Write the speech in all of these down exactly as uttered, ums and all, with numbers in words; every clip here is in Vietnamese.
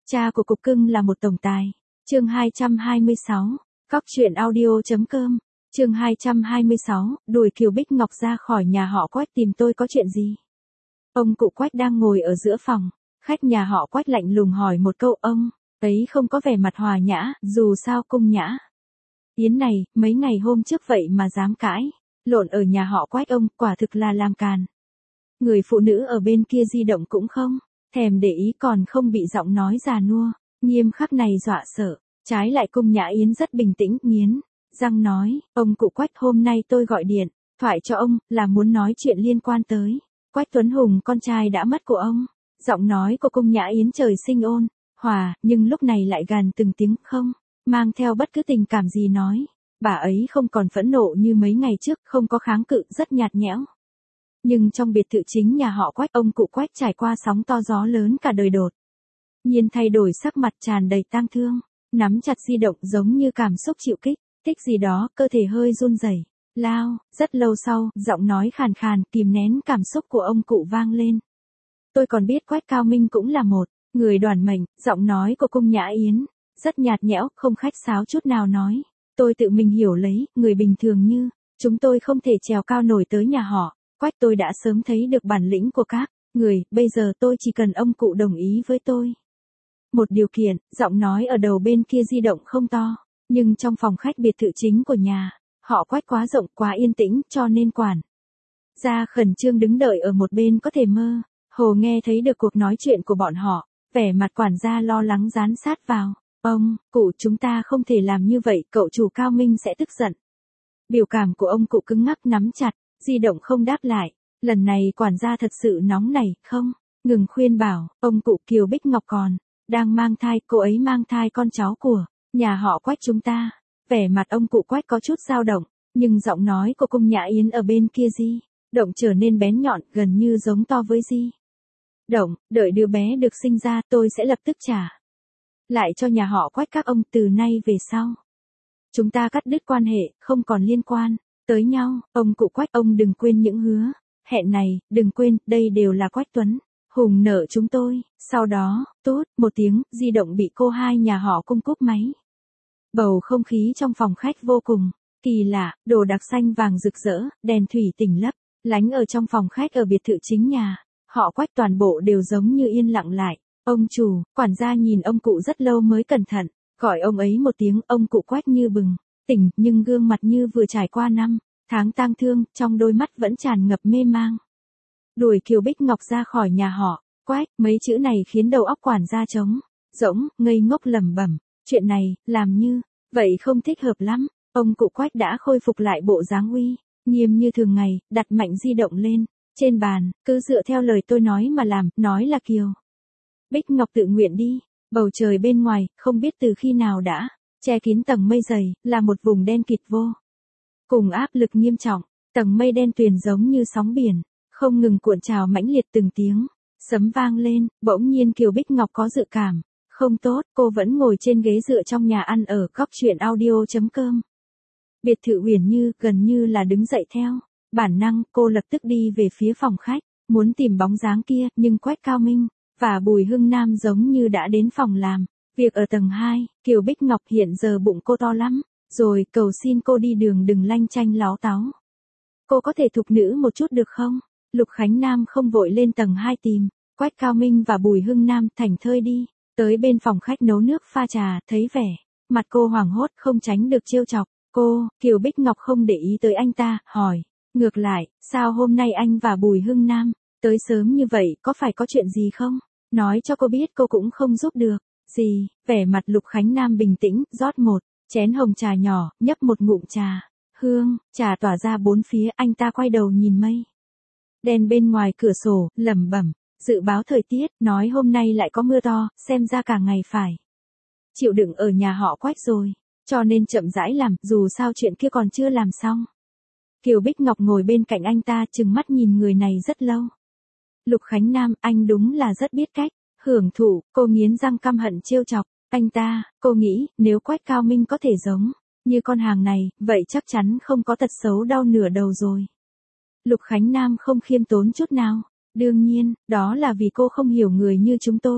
Cha của cục cưng là một tổng tài. Chương hai trăm hai mươi sáu. Cóc truyện audio.com. Chương hai trăm hai mươi sáu, đuổi Kiều Bích Ngọc ra khỏi nhà họ Quách tìm tôi có chuyện gì? Ông cụ Quách đang ngồi ở giữa phòng, khách nhà họ Quách lạnh lùng hỏi một câu, ông ấy không có vẻ mặt hòa nhã, dù sao cung nhã Yến này, mấy ngày hôm trước vậy mà dám cãi lộn ở nhà họ Quách ông, quả thực là làm càn. Người phụ nữ ở bên kia di động cũng không thèm để ý, còn không bị giọng nói già nua nghiêm khắc này dọa sợ. Trái lại cung nhã Yến rất bình tĩnh, nghiến răng nói, ông cụ Quách, hôm nay tôi gọi điện thoại cho ông là muốn nói chuyện liên quan tới Quách Tuấn Hùng, con trai đã mất của ông. Giọng nói của cung nhã Yến trời sinh ôn hòa, nhưng lúc này lại gằn từng tiếng, không mang theo bất cứ tình cảm gì nói. Bà ấy không còn phẫn nộ như mấy ngày trước, không có kháng cự, rất nhạt nhẽo. Nhưng trong biệt thự chính nhà họ Quách, ông cụ Quách trải qua sóng to gió lớn cả đời, đột nhiên thay đổi sắc mặt, tràn đầy tang thương, nắm chặt di động giống như cảm xúc chịu kích thích gì đó, cơ thể hơi run rẩy. Lao, rất lâu sau, giọng nói khàn khàn, kìm nén cảm xúc của ông cụ vang lên. Tôi còn biết Quách Cao Minh cũng là một người đoản mệnh. Giọng nói của cung nhã Yến rất nhạt nhẽo, không khách sáo chút nào nói. Tôi tự mình hiểu lấy, người bình thường như chúng tôi không thể trèo cao nổi tới nhà họ Quách. Tôi đã sớm thấy được bản lĩnh của các người, bây giờ tôi chỉ cần ông cụ đồng ý với tôi một điều kiện. Giọng nói ở đầu bên kia di động không to, nhưng trong phòng khách biệt thự chính của nhà họ Quách quá rộng, quá yên tĩnh, cho nên quản gia khẩn trương đứng đợi ở một bên có thể mơ hồ nghe thấy được cuộc nói chuyện của bọn họ. Vẻ mặt quản gia lo lắng dán sát vào. Ông cụ, chúng ta không thể làm như vậy, cậu chủ Cao Minh sẽ tức giận. Biểu cảm của ông cụ cứng ngắc, nắm chặt di động không đáp lại. Lần này quản gia thật sự nóng nảy, không ngừng khuyên bảo. Ông cụ, Kiều Bích Ngọc còn đang mang thai, cô ấy mang thai con cháu của nhà họ Quách chúng ta. Vẻ mặt ông cụ Quách có chút dao động, nhưng giọng nói của cung nhã Yến ở bên kia di động trở nên bén nhọn, gần như giống to với di động. Đợi đứa bé được sinh ra, tôi sẽ lập tức trả lại cho nhà họ Quách các ông. Từ nay về sau, chúng ta cắt đứt quan hệ, không còn liên quan tới nhau. Ông cụ Quách, ông đừng quên những hứa hẹn này, đừng quên, đây đều là Quách Tuấn Hùng nợ chúng tôi. Sau đó, tốt một tiếng, di động bị cô hai nhà họ cung cúp máy. Bầu không khí trong phòng khách vô cùng kỳ lạ, đồ đạc xanh vàng rực rỡ, đèn thủy tinh lấp lánh ở trong phòng khách ở biệt thự chính nhà họ Quách, toàn bộ đều giống như yên lặng lại. Ông chủ, quản gia nhìn ông cụ rất lâu mới cẩn thận gọi ông ấy một tiếng. Ông cụ Quách như bừng tỉnh, nhưng gương mặt như vừa trải qua năm tháng tang thương, trong đôi mắt vẫn tràn ngập mê mang. Đuổi Kiều Bích Ngọc ra khỏi nhà họ Quách, mấy chữ này khiến đầu óc quản gia trống rỗng, ngây ngốc lẩm bẩm, chuyện này làm như vậy không thích hợp lắm. Ông cụ Quách đã khôi phục lại bộ dáng uy nghiêm như thường ngày, đặt mạnh di động lên trên bàn, cứ dựa theo lời tôi nói mà làm. Nói là Kiều Bích Ngọc tự nguyện đi. Bầu trời bên ngoài, không biết từ khi nào đã che kín tầng mây dày, là một vùng đen kịt vô cùng áp lực nghiêm trọng. Tầng mây đen tuyền giống như sóng biển, không ngừng cuộn trào mãnh liệt, từng tiếng sấm vang lên. Bỗng nhiên Kiều Bích Ngọc có dự cảm không tốt, cô vẫn ngồi trên ghế dựa trong nhà ăn ở Cóc truyện audio.com. Biệt thự Huyền Như, gần như là đứng dậy theo bản năng, cô lập tức đi về phía phòng khách, muốn tìm bóng dáng kia, nhưng Quách Cao Minh và Bùi Hưng Nam giống như đã đến phòng làm việc ở tầng hai. Kiều Bích Ngọc, hiện giờ bụng cô to lắm rồi, cầu xin cô đi đường đừng lanh chanh láo táo. Cô có thể thục nữ một chút được không? Lục Khánh Nam không vội lên tầng hai tìm Quách Cao Minh và Bùi Hưng Nam, thảnh thơi đi tới bên phòng khách nấu nước pha trà. Thấy vẻ mặt cô hoảng hốt, không tránh được trêu chọc cô, Kiều Bích Ngọc không để ý tới anh ta, hỏi ngược lại, sao hôm nay anh và Bùi Hưng Nam tới sớm như vậy, có phải có chuyện gì không? Nói cho cô biết cô cũng không giúp được gì. Vẻ mặt Lục Khánh Nam bình tĩnh, rót một chén hồng trà nhỏ, nhấp một ngụm trà. Hương trà tỏa ra bốn phía. Anh ta quay đầu nhìn mây đen bên ngoài cửa sổ, lẩm bẩm dự báo thời tiết, nói hôm nay lại có mưa to, xem ra cả ngày phải chịu đựng ở nhà họ Quách rồi, cho nên chậm rãi làm, dù sao chuyện kia còn chưa làm xong. Kiều Bích Ngọc ngồi bên cạnh anh ta, trừng mắt nhìn người này rất lâu. Lục Khánh Nam, anh đúng là rất biết cách hưởng thụ. Cô nghiến răng căm hận trêu chọc anh ta. Cô nghĩ, nếu Quách Cao Minh có thể giống như con hàng này, vậy chắc chắn không có tật xấu đau nửa đầu rồi. Lục Khánh Nam không khiêm tốn chút nào. Đương nhiên, đó là vì cô không hiểu người như chúng tôi.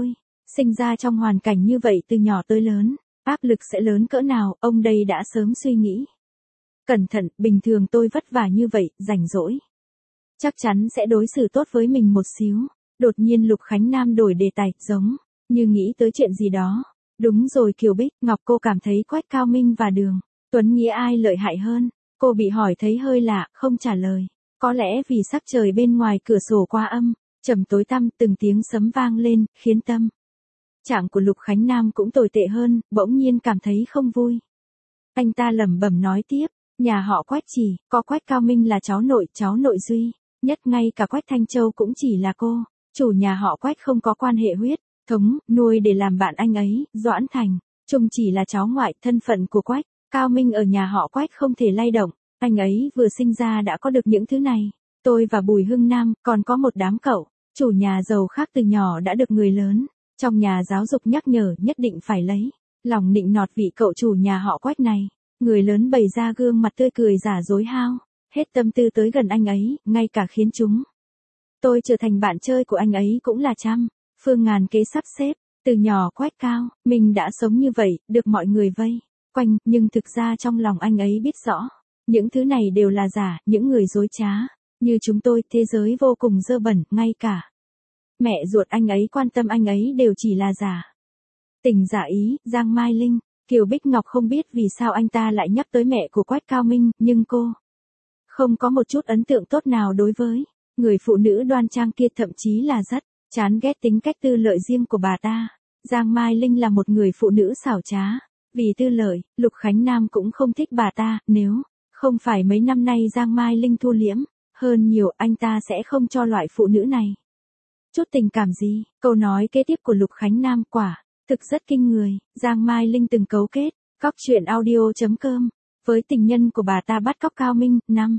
Sinh ra trong hoàn cảnh như vậy từ nhỏ tới lớn, áp lực sẽ lớn cỡ nào, ông đây đã sớm suy nghĩ. Cẩn thận, bình thường tôi vất vả như vậy, rảnh rỗi. Chắc chắn sẽ đối xử tốt với mình một xíu. Đột nhiên Lục Khánh Nam đổi đề tài, giống như nghĩ tới chuyện gì đó. Đúng rồi Kiều Bích, Ngọc cô cảm thấy Quách Cao Minh và Đường Tuấn Nghĩa ai lợi hại hơn? Cô bị hỏi thấy hơi lạ, không trả lời. Có lẽ vì sắc trời bên ngoài cửa sổ quá âm, trầm tối tăm, từng tiếng sấm vang lên, khiến tâm trạng của Lục Khánh Nam cũng tồi tệ hơn, bỗng nhiên cảm thấy không vui. Anh ta lẩm bẩm nói tiếp, nhà họ Quách chỉ có Quách Cao Minh là cháu nội, cháu nội duy nhất, ngay cả Quách Thanh Châu cũng chỉ là cô chủ nhà họ Quách không có quan hệ huyết thống, nuôi để làm bạn anh ấy. Doãn Thành Trung chỉ là cháu ngoại, thân phận của Quách Cao Minh ở nhà họ Quách không thể lay động, anh ấy vừa sinh ra đã có được những thứ này. Tôi và Bùi Hưng Nam, còn có một đám cậu chủ nhà giàu khác từ nhỏ đã được người lớn trong nhà giáo dục nhắc nhở nhất định phải lấy lòng nịnh nọt vị cậu chủ nhà họ Quách này. Người lớn bày ra gương mặt tươi cười giả dối hao hết tâm tư tới gần anh ấy, ngay cả khiến chúng tôi trở thành bạn chơi của anh ấy cũng là trăm phương ngàn kế sắp xếp. Từ nhỏ Quách Cao mình đã sống như vậy, được mọi người vây quanh, nhưng thực ra trong lòng anh ấy biết rõ, những thứ này đều là giả, những người dối trá như chúng tôi, thế giới vô cùng dơ bẩn, ngay cả mẹ ruột anh ấy quan tâm anh ấy đều chỉ là giả. Tình giả ý, Giang Mai Linh. Kiều Bích Ngọc không biết vì sao anh ta lại nhắc tới mẹ của Quách Cao Minh, nhưng cô không có một chút ấn tượng tốt nào đối với người phụ nữ đoan trang kia, thậm chí là rất chán ghét tính cách tư lợi riêng của bà ta. Giang Mai Linh là một người phụ nữ xảo trá, vì tư lợi, Lục Khánh Nam cũng không thích bà ta, nếu không phải mấy năm nay Giang Mai Linh thu liễm hơn nhiều, anh ta sẽ không cho loại phụ nữ này chút tình cảm gì. Câu nói kế tiếp của Lục Khánh Nam quả thực rất kinh người. Giang Mai Linh từng cấu kết cóc truyện audio.com với tình nhân của bà ta bắt cóc Cao Minh. Năm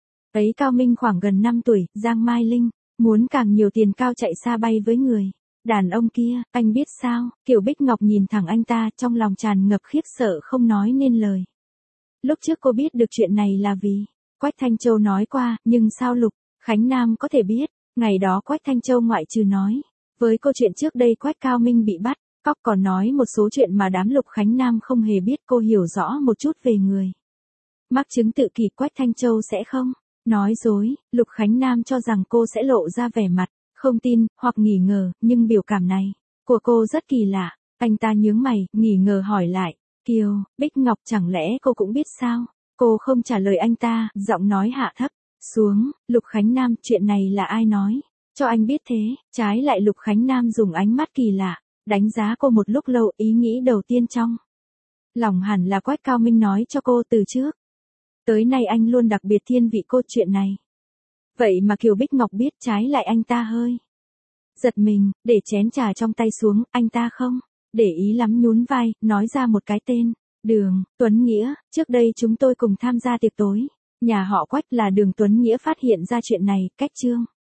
ấy Cao Minh khoảng gần năm tuổi, Giang Mai Linh muốn càng nhiều tiền cao chạy xa bay với người đàn ông kia. Anh biết sao? Kiều Bích Ngọc nhìn thẳng anh ta, trong lòng tràn ngập khiếp sợ không nói nên lời. Lúc trước cô biết được chuyện này là vì Quách Thanh Châu nói qua, nhưng sao Lục Khánh Nam có thể biết? Ngày đó Quách Thanh Châu ngoại trừ nói với cô chuyện trước đây Quách Cao Minh bị bắt cóc, còn nói một số chuyện mà đám Lục Khánh Nam không hề biết. Cô hiểu rõ một chút về người mắc chứng tự kỷ, Quách Thanh Châu sẽ không nói dối. Lục Khánh Nam cho rằng cô sẽ lộ ra vẻ mặt không tin hoặc nghi ngờ, nhưng biểu cảm này của cô rất kỳ lạ. Anh ta nhướng mày, nghi ngờ hỏi lại, Kiều Bích Ngọc, chẳng lẽ cô cũng biết sao? Cô không trả lời anh ta, giọng nói hạ thấp xuống. Lục Khánh Nam, chuyện này là ai nói cho anh biết thế? Trái lại Lục Khánh Nam dùng ánh mắt kỳ lạ đánh giá cô một lúc lâu, ý nghĩ đầu tiên trong lòng hẳn là Quách Cao Minh nói cho cô. Từ trước tới nay anh luôn đặc biệt thiên vị cô chuyện này. Vậy mà Kiều Bích Ngọc biết, trái lại anh ta hơi giật mình, để chén trà trong tay xuống. Anh ta không để ý lắm, nhún vai, nói ra một cái tên, Đường Tuấn Nghĩa. Trước đây chúng tôi cùng tham gia tiệc tối nhà họ Quách, là Đường Tuấn Nghĩa phát hiện ra chuyện này. Cách Trương